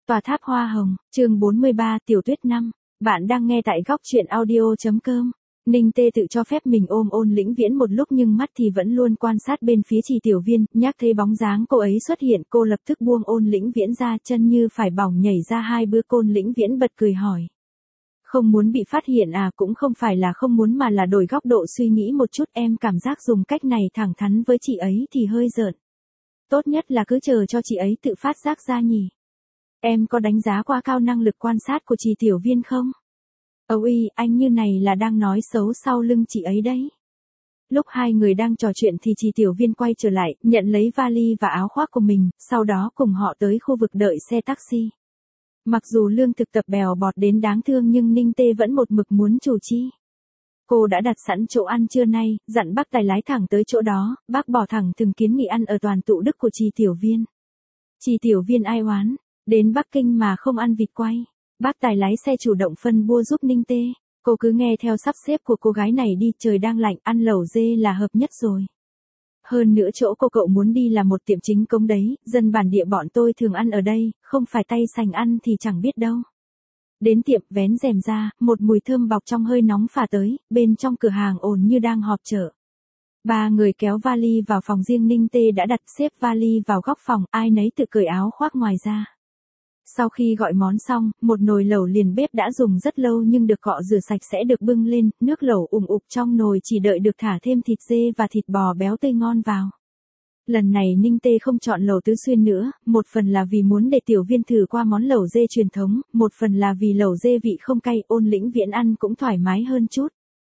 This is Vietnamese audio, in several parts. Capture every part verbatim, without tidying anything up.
Tòa tháp hoa hồng, chương bốn mươi ba, Tiểu Tuyết năm. Bạn đang nghe tại góc truyện audio chấm com. Ninh Tê tự cho phép mình ôm Ôn Lĩnh Viễn một lúc nhưng mắt thì vẫn luôn quan sát bên phía Trì Tiểu Viên, nhắc thấy bóng dáng cô ấy xuất hiện, cô lập tức buông Ôn Lĩnh Viễn ra, chân như phải bỏng nhảy ra hai bước. Ôn Lĩnh Viễn bật cười hỏi. Không muốn bị phát hiện à? Cũng không phải là không muốn mà là đổi góc độ suy nghĩ một chút, em cảm giác dùng cách này thẳng thắn với chị ấy thì hơi giỡn. Tốt nhất là cứ chờ cho chị ấy tự phát giác ra nhỉ. Em có đánh giá quá cao năng lực quan sát của Trì Tiểu Viên không? Âu y, anh như này là đang nói xấu sau lưng chị ấy đấy. Lúc hai người đang trò chuyện thì Trì Tiểu Viên quay trở lại, nhận lấy vali và áo khoác của mình, sau đó cùng họ tới khu vực đợi xe taxi. Mặc dù lương thực tập bèo bọt đến đáng thương nhưng Ninh Tê vẫn một mực muốn chủ chi. Cô đã đặt sẵn chỗ ăn trưa nay, dặn bác tài lái thẳng tới chỗ đó, bác bỏ thẳng từng kiến nghị ăn ở toàn tụ đức của Trì Tiểu Viên. Trì Tiểu Viên ai oán, đến Bắc Kinh mà không ăn vịt quay. Bác tài lái xe chủ động phân bua giúp Ninh Tê, cô cứ nghe theo sắp xếp của cô gái này đi, trời đang lạnh, ăn lẩu dê là hợp nhất rồi. Hơn nữa chỗ cô cậu muốn đi là một tiệm chính công đấy, dân bản địa bọn tôi thường ăn ở đây, không phải tay sành ăn thì chẳng biết đâu. Đến tiệm, vén rèm ra, một mùi thơm bọc trong hơi nóng phả tới, bên trong cửa hàng ồn như đang họp chợ. Ba người kéo vali vào phòng riêng, Ninh Tê đã đặt xếp vali vào góc phòng, ai nấy tự cởi áo khoác ngoài ra. Sau khi gọi món xong, một nồi lẩu liền bếp đã dùng rất lâu nhưng được cọ rửa sạch sẽ được bưng lên, nước lẩu ủng ục trong nồi chỉ đợi được thả thêm thịt dê và thịt bò béo tươi ngon vào. Lần này Ninh Tê không chọn lẩu tứ xuyên nữa, một phần là vì muốn để Tiểu Viên thử qua món lẩu dê truyền thống, một phần là vì lẩu dê vị không cay, Ôn Lĩnh Viễn ăn cũng thoải mái hơn chút.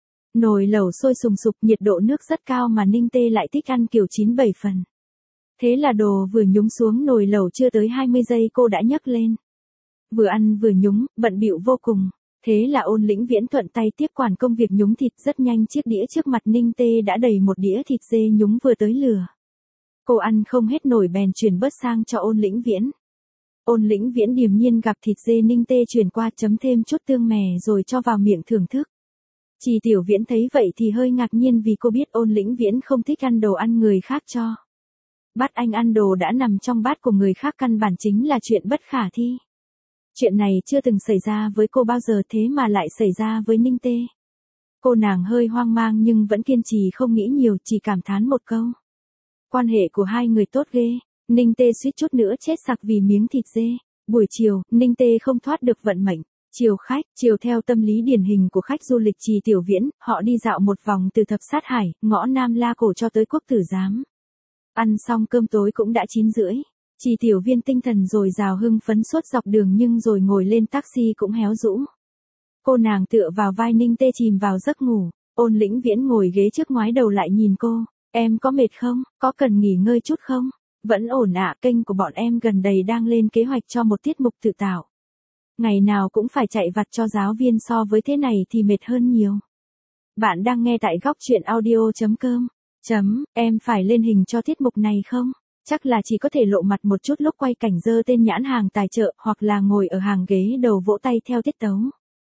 Nồi lẩu sôi sùng sục, nhiệt độ nước rất cao mà Ninh Tê lại thích ăn kiểu chín bảy phần. Thế là đồ vừa nhúng xuống nồi lẩu chưa tới hai mươi giây cô đã nhấc lên. Vừa ăn vừa nhúng, bận bịu vô cùng. Thế là Ôn Lĩnh Viễn thuận tay tiếp quản công việc nhúng thịt, rất nhanh chiếc đĩa trước mặt Ninh Tê đã đầy một đĩa thịt dê nhúng vừa tới lửa. Cô ăn không hết nổi bèn chuyển bớt sang cho Ôn Lĩnh Viễn. Ôn Lĩnh Viễn điềm nhiên gặp thịt dê Ninh Tê chuyển qua, chấm thêm chút tương mè rồi cho vào miệng thưởng thức. Trì Tiểu Viễn thấy vậy thì hơi ngạc nhiên vì cô biết Ôn Lĩnh Viễn không thích ăn đồ ăn người khác cho. Bắt anh ăn đồ đã nằm trong bát của người khác căn bản chính là chuyện bất khả thi. Chuyện này chưa từng xảy ra với cô bao giờ, thế mà lại xảy ra với Ninh Tê. Cô nàng hơi hoang mang nhưng vẫn kiên trì không nghĩ nhiều, chỉ cảm thán một câu. Quan hệ của hai người tốt ghê. Ninh Tê suýt chút nữa chết sặc vì miếng thịt dê. Buổi chiều, Ninh Tê không thoát được vận mệnh. Chiều khách, chiều theo tâm lý điển hình của khách du lịch Trì Tiểu Viễn, họ đi dạo một vòng từ Thập Sát Hải, ngõ Nam La Cổ cho tới Quốc Tử Giám. Ăn xong cơm tối cũng đã chín rưỡi. Trì Tiểu Viên tinh thần dồi dào hưng phấn suốt dọc đường nhưng rồi ngồi lên taxi cũng héo rũ. Cô nàng tựa vào vai Ninh Tê chìm vào giấc ngủ. Ôn Lĩnh Viễn ngồi ghế trước ngoái đầu lại nhìn cô. Em có mệt không? Có cần nghỉ ngơi chút không? Vẫn ổn ạ, kênh của bọn em gần đây đang lên kế hoạch cho một tiết mục tự tạo. Ngày nào cũng phải chạy vặt cho giáo viên, so với thế này thì mệt hơn nhiều. Bạn đang nghe tại góc truyện audio chấm com. Chấm, em phải lên hình cho tiết mục này không? Chắc là chỉ có thể lộ mặt một chút lúc quay cảnh giơ tên nhãn hàng tài trợ hoặc là ngồi ở hàng ghế đầu vỗ tay theo tiết tấu.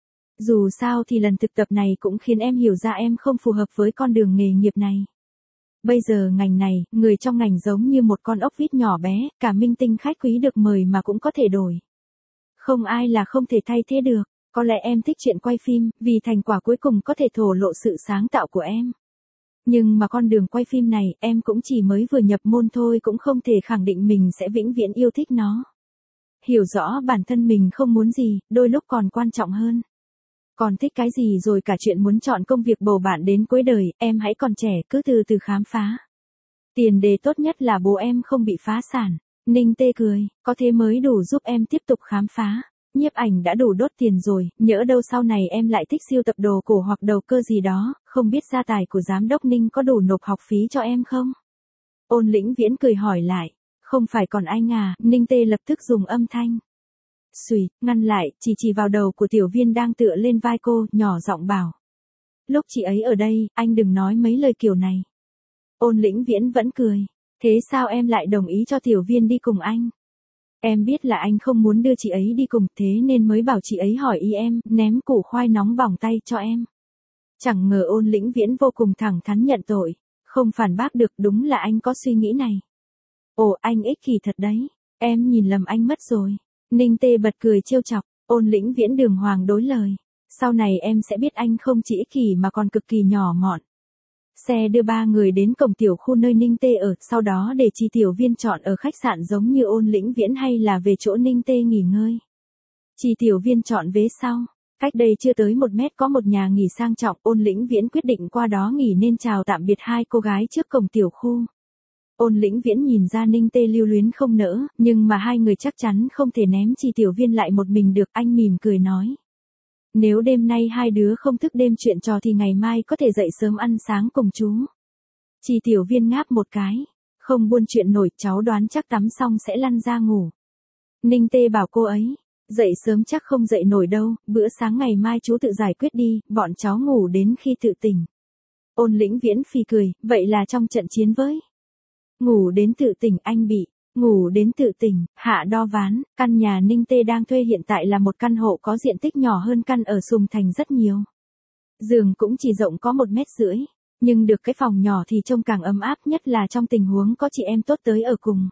Dù sao thì lần thực tập này cũng khiến em hiểu ra em không phù hợp với con đường nghề nghiệp này. Bây giờ ngành này, người trong ngành giống như một con ốc vít nhỏ bé, cả minh tinh khách quý được mời mà cũng có thể đổi. Không ai là không thể thay thế được. Có lẽ em thích chuyện quay phim, vì thành quả cuối cùng có thể thổ lộ sự sáng tạo của em. Nhưng mà con đường quay phim này, em cũng chỉ mới vừa nhập môn thôi, cũng không thể khẳng định mình sẽ vĩnh viễn yêu thích nó. Hiểu rõ bản thân mình không muốn gì, đôi lúc còn quan trọng hơn. Còn thích cái gì rồi cả chuyện muốn chọn công việc bầu bạn đến cuối đời, em hãy còn trẻ, cứ từ từ khám phá. Tiền đề tốt nhất là bố em không bị phá sản. Ninh Tê cười, có thế mới đủ giúp em tiếp tục khám phá. Nhiếp ảnh đã đủ đốt tiền rồi, nhỡ đâu sau này em lại thích sưu tập đồ cổ hoặc đầu cơ gì đó, không biết gia tài của giám đốc Ninh có đủ nộp học phí cho em không? Ôn Lĩnh Viễn cười hỏi lại, không phải còn anh à? Ninh Tê lập tức dùng âm thanh xùy, ngăn lại, chỉ chỉ vào đầu của Tiểu Viên đang tựa lên vai cô, nhỏ giọng bảo. Lúc chị ấy ở đây, anh đừng nói mấy lời kiểu này. Ôn Lĩnh Viễn vẫn cười, thế sao em lại đồng ý cho Tiểu Viên đi cùng anh? Em biết là anh không muốn đưa chị ấy đi cùng, thế nên mới bảo chị ấy hỏi ý em, ném củ khoai nóng bỏng tay cho em. Chẳng ngờ Ôn Lĩnh Viễn vô cùng thẳng thắn nhận tội, không phản bác được, đúng là anh có suy nghĩ này. Ồ, anh ích kỷ thật đấy, em nhìn lầm anh mất rồi. Ninh Tê bật cười trêu chọc, Ôn Lĩnh Viễn đường hoàng đối lời. Sau này em sẽ biết anh không chỉ ích kỷ mà còn cực kỳ nhỏ mọn. Xe đưa ba người đến cổng tiểu khu nơi Ninh Tê ở, sau đó để Chi Tiểu Viên chọn ở khách sạn giống như Ôn Lĩnh Viễn hay là về chỗ Ninh Tê nghỉ ngơi. Chi Tiểu Viên chọn vế sau. Cách đây chưa tới một mét có một nhà nghỉ sang trọng, Ôn Lĩnh Viễn quyết định qua đó nghỉ nên chào tạm biệt hai cô gái trước cổng tiểu khu. Ôn Lĩnh Viễn nhìn ra Ninh Tê lưu luyến không nỡ, nhưng mà hai người chắc chắn không thể ném Chi Tiểu Viên lại một mình được, anh mỉm cười nói. Nếu đêm nay hai đứa không thức đêm chuyện trò thì ngày mai có thể dậy sớm ăn sáng cùng chú. Chi Tiểu Viên ngáp một cái, không buôn chuyện nổi, cháu đoán chắc tắm xong sẽ lăn ra ngủ. Ninh Tê bảo cô ấy, dậy sớm chắc không dậy nổi đâu, bữa sáng ngày mai chú tự giải quyết đi, bọn cháu ngủ đến khi tự tỉnh. Ôn Lĩnh Viễn phì cười, vậy là trong trận chiến với. Ngủ đến tự tỉnh anh bị. Ngủ đến tự tỉnh, hạ đo ván, căn nhà Ninh Tê đang thuê hiện tại là một căn hộ có diện tích nhỏ hơn căn ở Sùng Thành rất nhiều. Giường cũng chỉ rộng có một mét rưỡi, nhưng được cái phòng nhỏ thì trông càng ấm áp, nhất là trong tình huống có chị em tốt tới ở cùng.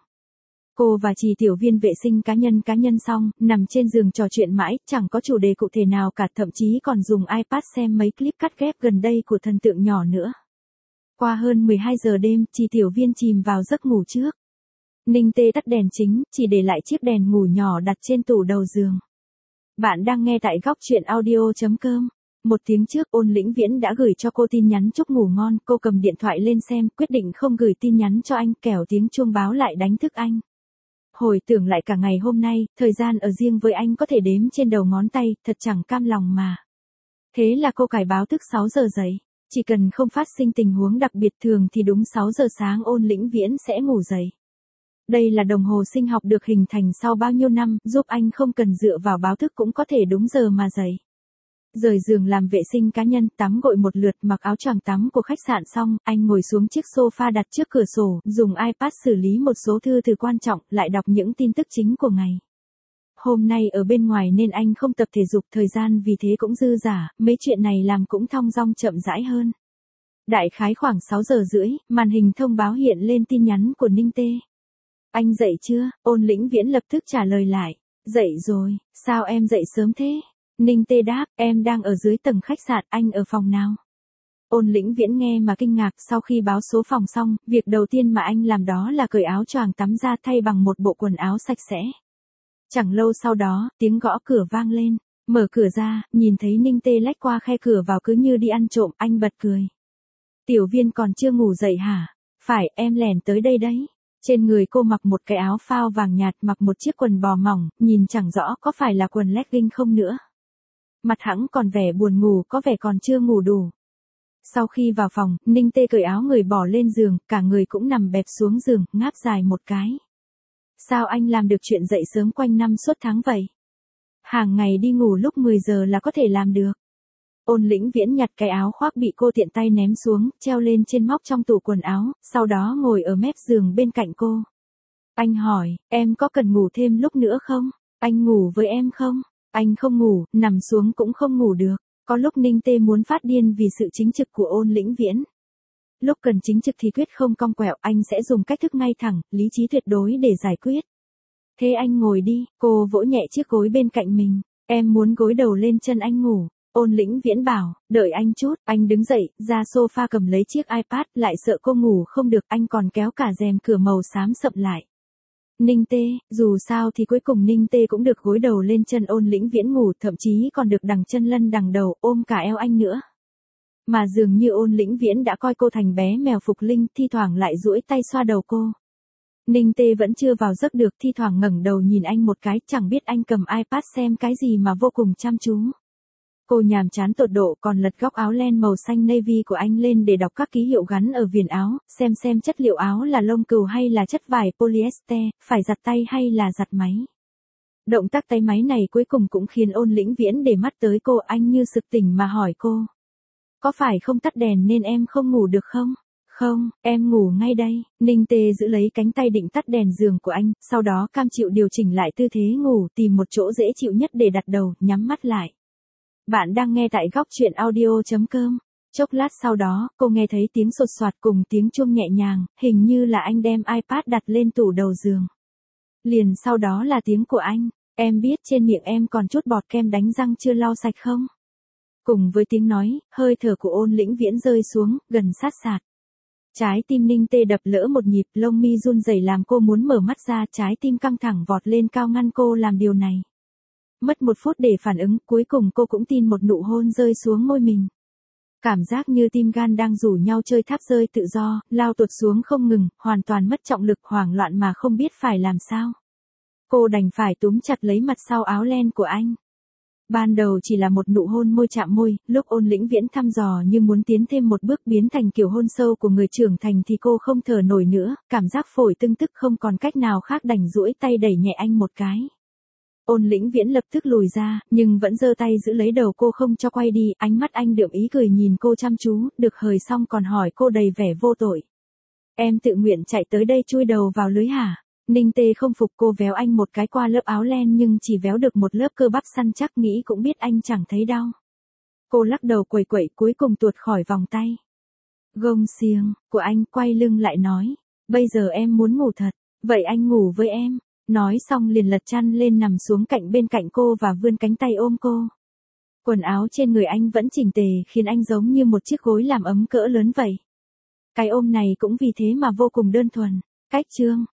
Cô và Chi Tiểu Viên vệ sinh cá nhân cá nhân xong, nằm trên giường trò chuyện mãi, chẳng có chủ đề cụ thể nào cả, thậm chí còn dùng iPad xem mấy clip cắt ghép gần đây của thần tượng nhỏ nữa. Qua hơn mười hai giờ đêm, Chi Tiểu Viên chìm vào giấc ngủ trước. Ninh Tê tắt đèn chính, chỉ để lại chiếc đèn ngủ nhỏ đặt trên tủ đầu giường. Bạn đang nghe tại góc truyện audio chấm com. Một tiếng trước Ôn Lĩnh Viễn đã gửi cho cô tin nhắn chúc ngủ ngon, cô cầm điện thoại lên xem, quyết định không gửi tin nhắn cho anh, kẻo tiếng chuông báo lại đánh thức anh. Hồi tưởng lại cả ngày hôm nay, thời gian ở riêng với anh có thể đếm trên đầu ngón tay, thật chẳng cam lòng mà. Thế là cô cài báo thức sáu giờ dậy. Chỉ cần không phát sinh tình huống đặc biệt, thường thì đúng sáu giờ sáng Ôn Lĩnh Viễn sẽ ngủ dậy. Đây là đồng hồ sinh học được hình thành sau bao nhiêu năm, giúp anh không cần dựa vào báo thức cũng có thể đúng giờ mà dậy. Rời giường làm vệ sinh cá nhân, tắm gội một lượt, mặc áo choàng tắm của khách sạn xong, anh ngồi xuống chiếc sofa đặt trước cửa sổ, dùng iPad xử lý một số thư từ quan trọng, lại đọc những tin tức chính của ngày. Hôm nay ở bên ngoài nên anh không tập thể dục, thời gian vì thế cũng dư dả, mấy chuyện này làm cũng thong dong chậm rãi hơn. Đại khái khoảng sáu giờ rưỡi, màn hình thông báo hiện lên tin nhắn của Ninh Tê. Anh dậy chưa? Ôn Lĩnh Viễn lập tức trả lời lại. Dậy rồi, sao em dậy sớm thế? Ninh Tê đáp, em đang ở dưới tầng khách sạn, anh ở phòng nào? Ôn Lĩnh Viễn nghe mà kinh ngạc, sau khi báo số phòng xong, việc đầu tiên mà anh làm đó là cởi áo choàng tắm ra thay bằng một bộ quần áo sạch sẽ. Chẳng lâu sau đó, tiếng gõ cửa vang lên, mở cửa ra, nhìn thấy Ninh Tê lách qua khe cửa vào cứ như đi ăn trộm, anh bật cười. Tiểu Viên còn chưa ngủ dậy hả? Phải, em lẻn tới đây đấy. Trên người cô mặc một cái áo phao vàng nhạt, mặc một chiếc quần bò mỏng, nhìn chẳng rõ có phải là quần legging không nữa. Mặt hẵng còn vẻ buồn ngủ, có vẻ còn chưa ngủ đủ. Sau khi vào phòng, Ninh Tê cởi áo người bỏ lên giường, cả người cũng nằm bẹp xuống giường, ngáp dài một cái. Sao anh làm được chuyện dậy sớm quanh năm suốt tháng vậy? Hàng ngày đi ngủ lúc mười giờ là có thể làm được. Ôn Lĩnh Viễn nhặt cái áo khoác bị cô tiện tay ném xuống, treo lên trên móc trong tủ quần áo, sau đó ngồi ở mép giường bên cạnh cô. Anh hỏi, em có cần ngủ thêm lúc nữa không? Anh ngủ với em không? Anh không ngủ, nằm xuống cũng không ngủ được. Có lúc Ninh Tê muốn phát điên vì sự chính trực của Ôn Lĩnh Viễn. Lúc cần chính trực thì quyết không cong quẹo, anh sẽ dùng cách thức ngay thẳng, lý trí tuyệt đối để giải quyết. Thế anh ngồi đi, cô vỗ nhẹ chiếc gối bên cạnh mình. Em muốn gối đầu lên chân anh ngủ. Ôn Lĩnh Viễn bảo, đợi anh chút, anh đứng dậy, ra sofa cầm lấy chiếc iPad, lại sợ cô ngủ không được, anh còn kéo cả rèm cửa màu xám sậm lại. Ninh Tê, dù sao thì cuối cùng Ninh Tê cũng được gối đầu lên chân Ôn Lĩnh Viễn ngủ, thậm chí còn được đằng chân lân đằng đầu, ôm cả eo anh nữa. Mà dường như Ôn Lĩnh Viễn đã coi cô thành bé mèo phục linh, thi thoảng lại duỗi tay xoa đầu cô. Ninh Tê vẫn chưa vào giấc được, thi thoảng ngẩng đầu nhìn anh một cái, chẳng biết anh cầm iPad xem cái gì mà vô cùng chăm chú. Cô nhàm chán tột độ, còn lật góc áo len màu xanh navy của anh lên để đọc các ký hiệu gắn ở viền áo, xem xem chất liệu áo là lông cừu hay là chất vải polyester, phải giặt tay hay là giặt máy. Động tác tay máy này cuối cùng cũng khiến Ôn Lĩnh Viễn để mắt tới cô, anh như sực tỉnh mà hỏi cô. Có phải không tắt đèn nên em không ngủ được không? Không, em ngủ ngay đây. Ninh Tê giữ lấy cánh tay định tắt đèn giường của anh, sau đó cam chịu điều chỉnh lại tư thế ngủ, tìm một chỗ dễ chịu nhất để đặt đầu, nhắm mắt lại. Bạn đang nghe tại góc truyện audio chấm com. Chốc lát sau đó, cô nghe thấy tiếng sột soạt cùng tiếng chuông nhẹ nhàng, hình như là anh đem iPad đặt lên tủ đầu giường. Liền sau đó là tiếng của anh. Em biết trên miệng em còn chút bọt kem đánh răng chưa lau sạch không? Cùng với tiếng nói, hơi thở của Ôn Lĩnh Viễn rơi xuống, gần sát sạt. Trái tim Ninh Tê đập lỡ một nhịp, lông mi run rẩy làm cô muốn mở mắt ra, trái tim căng thẳng vọt lên cao ngăn cô làm điều này. Mất một phút để phản ứng, cuối cùng cô cũng tin một nụ hôn rơi xuống môi mình. Cảm giác như tim gan đang rủ nhau chơi tháp rơi tự do, lao tuột xuống không ngừng, hoàn toàn mất trọng lực, hoảng loạn mà không biết phải làm sao. Cô đành phải túm chặt lấy mặt sau áo len của anh. Ban đầu chỉ là một nụ hôn môi chạm môi, lúc Ôn Lĩnh Viễn thăm dò như muốn tiến thêm một bước biến thành kiểu hôn sâu của người trưởng thành thì cô không thở nổi nữa, cảm giác phổi tưng tức không còn cách nào khác đành duỗi tay đẩy nhẹ anh một cái. Ôn Lĩnh Viễn lập tức lùi ra, nhưng vẫn giơ tay giữ lấy đầu cô không cho quay đi, ánh mắt anh đượm ý cười nhìn cô chăm chú, được hời xong còn hỏi cô đầy vẻ vô tội. Em tự nguyện chạy tới đây chui đầu vào lưới hả? Ninh Tê không phục, cô véo anh một cái qua lớp áo len nhưng chỉ véo được một lớp cơ bắp săn chắc, nghĩ cũng biết anh chẳng thấy đau. Cô lắc đầu quẩy quẩy cuối cùng tuột khỏi vòng tay. Gông xiềng của anh, quay lưng lại nói. Bây giờ em muốn ngủ thật, vậy anh ngủ với em. Nói xong liền lật chăn lên nằm xuống cạnh bên cạnh cô và vươn cánh tay ôm cô. Quần áo trên người anh vẫn chỉnh tề khiến anh giống như một chiếc gối làm ấm cỡ lớn vậy. Cái ôm này cũng vì thế mà vô cùng đơn thuần. Cách chương